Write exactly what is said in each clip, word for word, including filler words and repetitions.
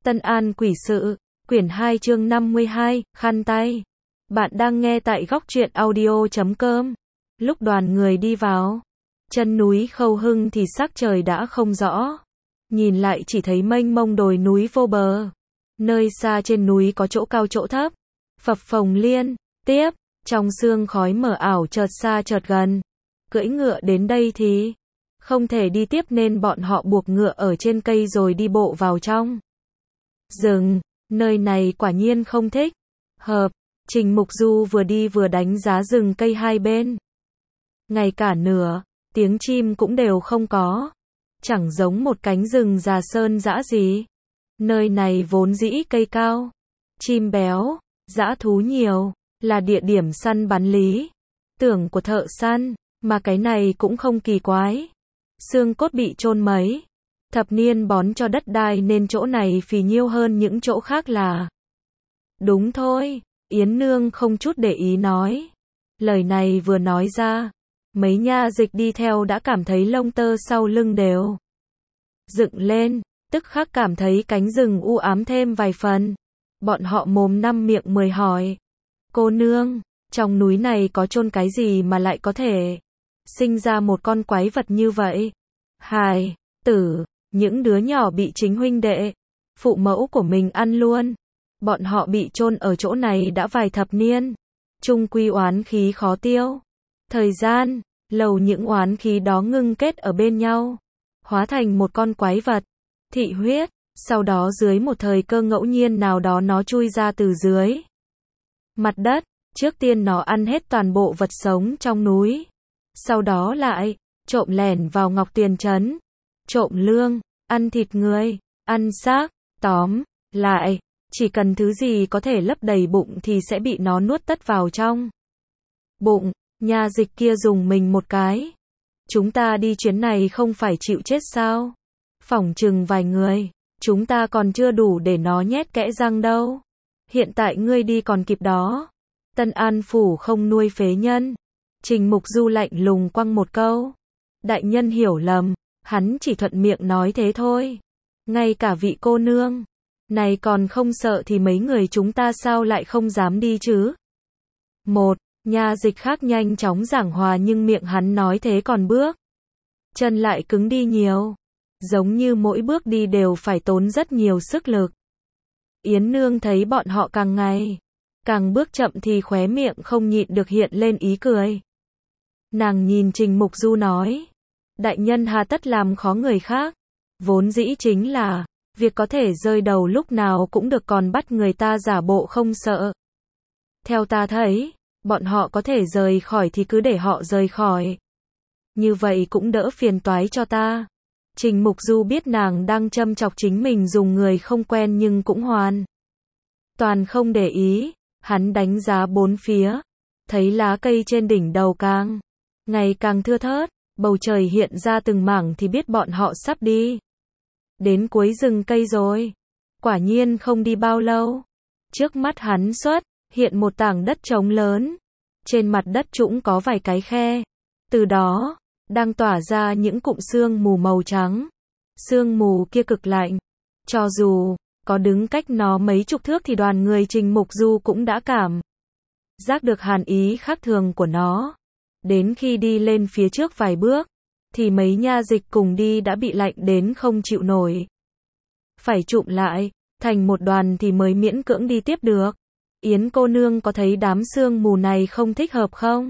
Tân An Quỷ Sự, quyển hai chương năm mươi hai, khăn tay. Bạn đang nghe tại góc truyện audio chấm com. Lúc đoàn người đi vào chân núi Khâu Hưng thì sắc trời đã không rõ. Nhìn lại chỉ thấy mênh mông đồi núi vô bờ. Nơi xa trên núi có chỗ cao chỗ thấp, phập phồng liên tiếp, trong sương khói mờ ảo chợt xa chợt gần. Cưỡi ngựa đến đây thì không thể đi tiếp nên bọn họ buộc ngựa ở trên cây rồi đi bộ vào trong rừng. Nơi này quả nhiên không thích hợp. Trình Mục Du vừa đi vừa đánh giá rừng cây hai bên. Ngay cả nửa tiếng chim cũng đều không có. Chẳng giống một cánh rừng già sơn dã gì. Nơi này vốn dĩ cây cao, chim béo, dã thú nhiều, là địa điểm săn bắn lý tưởng của thợ săn, mà cái này cũng không kỳ quái. Xương cốt bị chôn mấy thập niên bón cho đất đai nên chỗ này phì nhiêu hơn những chỗ khác là đúng thôi. Yến Nương không chút để ý nói. Lời này vừa nói ra, mấy nha dịch đi theo đã cảm thấy lông tơ sau lưng đều dựng lên, tức khắc cảm thấy cánh rừng u ám thêm vài phần. Bọn họ mồm năm miệng mười hỏi: cô nương, trong núi này có chôn cái gì mà lại có thể sinh ra một con quái vật như vậy? Hài tử, những đứa nhỏ bị chính huynh đệ, phụ mẫu của mình ăn luôn. Bọn họ bị chôn ở chỗ này đã vài thập niên, chung quy oán khí khó tiêu. Thời gian lâu, những oán khí đó ngưng kết ở bên nhau, hóa thành một con quái vật thị huyết. Sau đó dưới một thời cơ ngẫu nhiên nào đó nó chui ra từ dưới mặt đất. Trước tiên nó ăn hết toàn bộ vật sống trong núi, sau đó lại trộm lẻn vào Ngọc Tuyền trấn, trộm lương, ăn thịt người, ăn xác, tóm lại, chỉ cần thứ gì có thể lấp đầy bụng thì sẽ bị nó nuốt tất vào trong bụng. Nha dịch kia dùng mình một cái. Chúng ta đi chuyến này không phải chịu chết sao? Phỏng chừng vài người, chúng ta còn chưa đủ để nó nhét kẽ răng đâu. Hiện tại ngươi đi còn kịp đó. Tân An phủ không nuôi phế nhân. Trình Mục Du lạnh lùng quăng một câu. Đại nhân hiểu lầm, hắn chỉ thuận miệng nói thế thôi. Ngay cả vị cô nương này còn không sợ thì mấy người chúng ta sao lại không dám đi chứ? Một nha dịch khác nhanh chóng giảng hòa, nhưng miệng hắn nói thế còn bước chân lại cứng đi nhiều, giống như mỗi bước đi đều phải tốn rất nhiều sức lực. Yến Nương thấy bọn họ càng ngày càng bước chậm thì khóe miệng không nhịn được hiện lên ý cười. Nàng nhìn Trình Mục Du nói: đại nhân hà tất làm khó người khác, vốn dĩ chính là việc có thể rơi đầu lúc nào cũng được, còn bắt người ta giả bộ không sợ. Theo ta thấy, bọn họ có thể rời khỏi thì cứ để họ rời khỏi. Như vậy cũng đỡ phiền toái cho ta. Trình Mục Du biết nàng đang châm chọc chính mình dùng người không quen nhưng cũng hoàn toàn không để ý. Hắn đánh giá bốn phía, thấy lá cây trên đỉnh đầu càng ngày càng thưa thớt, bầu trời hiện ra từng mảng thì biết bọn họ sắp đi đến cuối rừng cây rồi. Quả nhiên không đi bao lâu, trước mắt hắn xuất hiện một tảng đất trống lớn. Trên mặt đất trũng có vài cái khe, từ đó đang tỏa ra những cụm sương mù màu trắng. Sương mù kia cực lạnh, cho dù có đứng cách nó mấy chục thước thì đoàn người Trình Mục Du cũng đã cảm giác được hàn ý khác thường của nó. Đến khi đi lên phía trước vài bước, thì mấy nha dịch cùng đi đã bị lạnh đến không chịu nổi, phải chụm lại thành một đoàn thì mới miễn cưỡng đi tiếp được. Yến cô nương có thấy đám sương mù này không thích hợp không?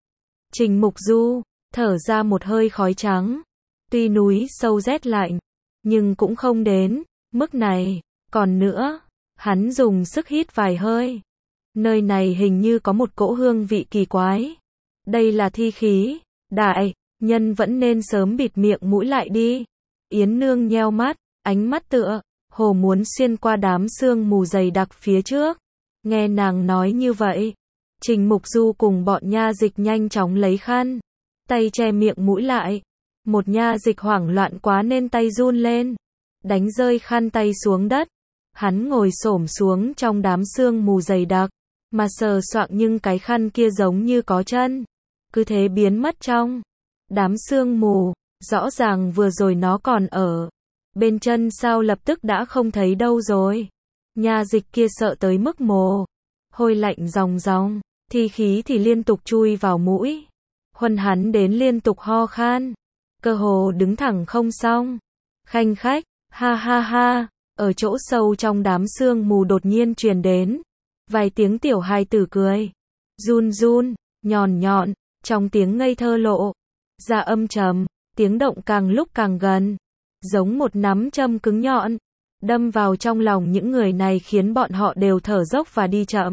Trình Mục Du thở ra một hơi khói trắng. Tuy núi sâu rét lạnh, nhưng cũng không đến mức này. Còn nữa, hắn dùng sức hít vài hơi. Nơi này hình như có một cỗ hương vị kỳ quái. Đây là thi khí. Đại nhân vẫn nên sớm bịt miệng mũi lại đi. Yến Nương nheo mắt, ánh mắt tựa hồ muốn xuyên qua đám sương mù dày đặc phía trước. Nghe nàng nói như vậy, Trình Mục Du cùng bọn nha dịch nhanh chóng lấy khăn tay che miệng mũi lại. Một nha dịch hoảng loạn quá nên tay run lên, đánh rơi khăn tay xuống đất. Hắn ngồi xổm xuống trong đám sương mù dày đặc, mà sờ soạng nhưng cái khăn kia giống như có chân, cứ thế biến mất trong đám sương mù. Rõ ràng vừa rồi nó còn ở Bên chân sao lập tức đã không thấy đâu rồi. Nha dịch kia sợ tới mức mồ hôi lạnh ròng ròng, thi khí thì liên tục chui vào mũi. Huân hắn đến liên tục ho khan, cơ hồ đứng thẳng không xong. Khanh khách, ha ha ha, ở chỗ sâu trong đám sương mù đột nhiên truyền đến vài tiếng tiểu hài tử cười, run run, nhọn nhọn, trong tiếng ngây thơ lộ ra âm trầm, tiếng động càng lúc càng gần, giống một nắm châm cứng nhọn, đâm vào trong lòng những người này khiến bọn họ đều thở dốc và đi chậm.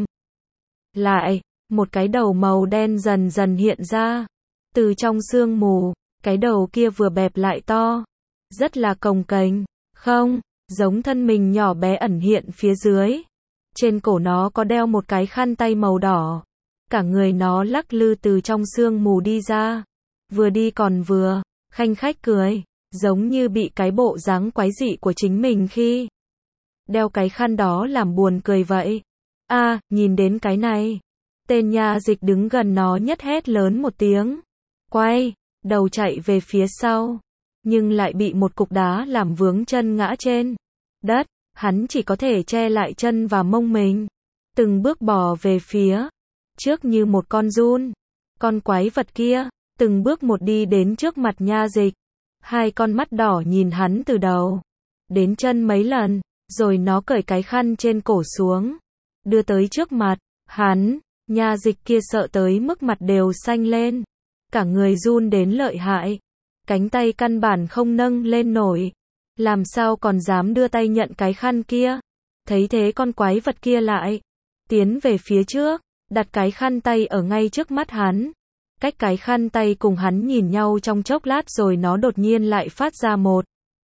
Lại, một cái đầu màu đen dần dần hiện ra, từ trong sương mù, cái đầu kia vừa bẹp lại to, rất là cồng kềnh, không, giống thân mình nhỏ bé ẩn hiện phía dưới. Trên cổ nó có đeo một cái khăn tay màu đỏ, cả người nó lắc lư từ trong sương mù đi ra, vừa đi còn vừa khanh khách cười, giống như bị cái bộ dáng quái dị của chính mình khi đeo cái khăn đó làm buồn cười vậy. A, à, nhìn đến cái này. Tên nha dịch đứng gần nó nhất hét lớn một tiếng, quay đầu chạy về phía sau, nhưng lại bị một cục đá làm vướng chân ngã trên đất, hắn chỉ có thể che lại chân và mông mình, từng bước bò về phía trước như một con giun. Con quái vật kia từng bước một đi đến trước mặt nha dịch, hai con mắt đỏ nhìn hắn từ đầu đến chân mấy lần, rồi nó cởi cái khăn trên cổ xuống, đưa tới trước mặt hắn. Nha dịch kia sợ tới mức mặt đều xanh lên, cả người run đến lợi hại, cánh tay căn bản không nâng lên nổi, làm sao còn dám đưa tay nhận cái khăn kia. Thấy thế con quái vật kia lại tiến về phía trước, đặt cái khăn tay ở ngay trước mắt hắn. Cách cái khăn tay cùng hắn nhìn nhau trong chốc lát rồi nó đột nhiên lại phát ra một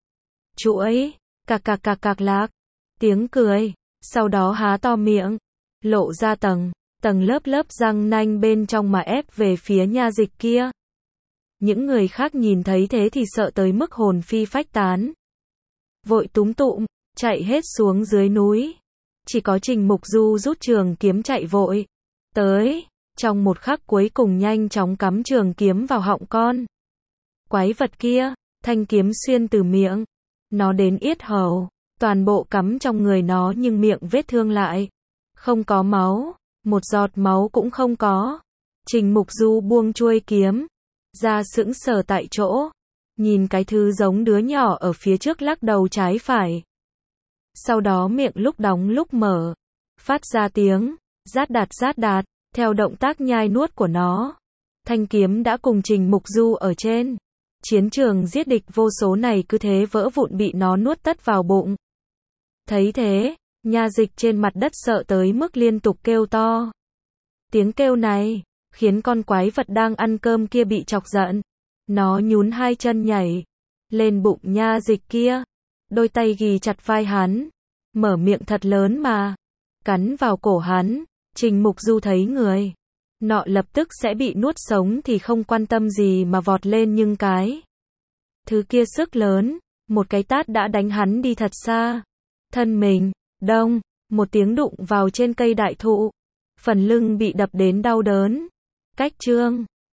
chuỗi cạc cạc cạc cạc lạc tiếng cười, sau đó há to miệng, lộ ra tầng tầng lớp lớp răng nanh bên trong mà ép về phía nha dịch kia. Những người khác nhìn thấy thế thì sợ tới mức hồn phi phách tán, vội túm tụm chạy hết xuống dưới núi. Chỉ có Trình Mục Du rút trường kiếm chạy vội tới, trong một khắc cuối cùng nhanh chóng cắm trường kiếm vào họng con quái vật kia, thanh kiếm xuyên từ miệng nó đến yết hầu, toàn bộ cắm trong người nó nhưng miệng vết thương lại không có máu, một giọt máu cũng không có. Trình Mục Du buông chuôi kiếm ra, sững sờ tại chỗ, nhìn cái thứ giống đứa nhỏ ở phía trước lắc đầu trái phải. Sau đó miệng lúc đóng lúc mở, phát ra tiếng rát đạt rát đạt, theo động tác nhai nuốt của nó. Thanh kiếm đã cùng Trình Mục Du ở trên chiến trường giết địch vô số này cứ thế vỡ vụn bị nó nuốt tất vào bụng. Thấy thế, nha dịch trên mặt đất sợ tới mức liên tục kêu to. Tiếng kêu này khiến con quái vật đang ăn cơm kia bị chọc giận. Nó nhún hai chân nhảy lên bụng nha dịch kia, đôi tay ghì chặt vai hắn, mở miệng thật lớn mà cắn vào cổ hắn. Trình Mục Du thấy người nọ lập tức sẽ bị nuốt sống thì không quan tâm gì mà vọt lên, nhưng cái thứ kia sức lớn, một cái tát đã đánh hắn đi thật xa. Thân mình đông một tiếng đụng vào trên cây đại thụ, phần lưng bị đập đến đau đớn. Cách chương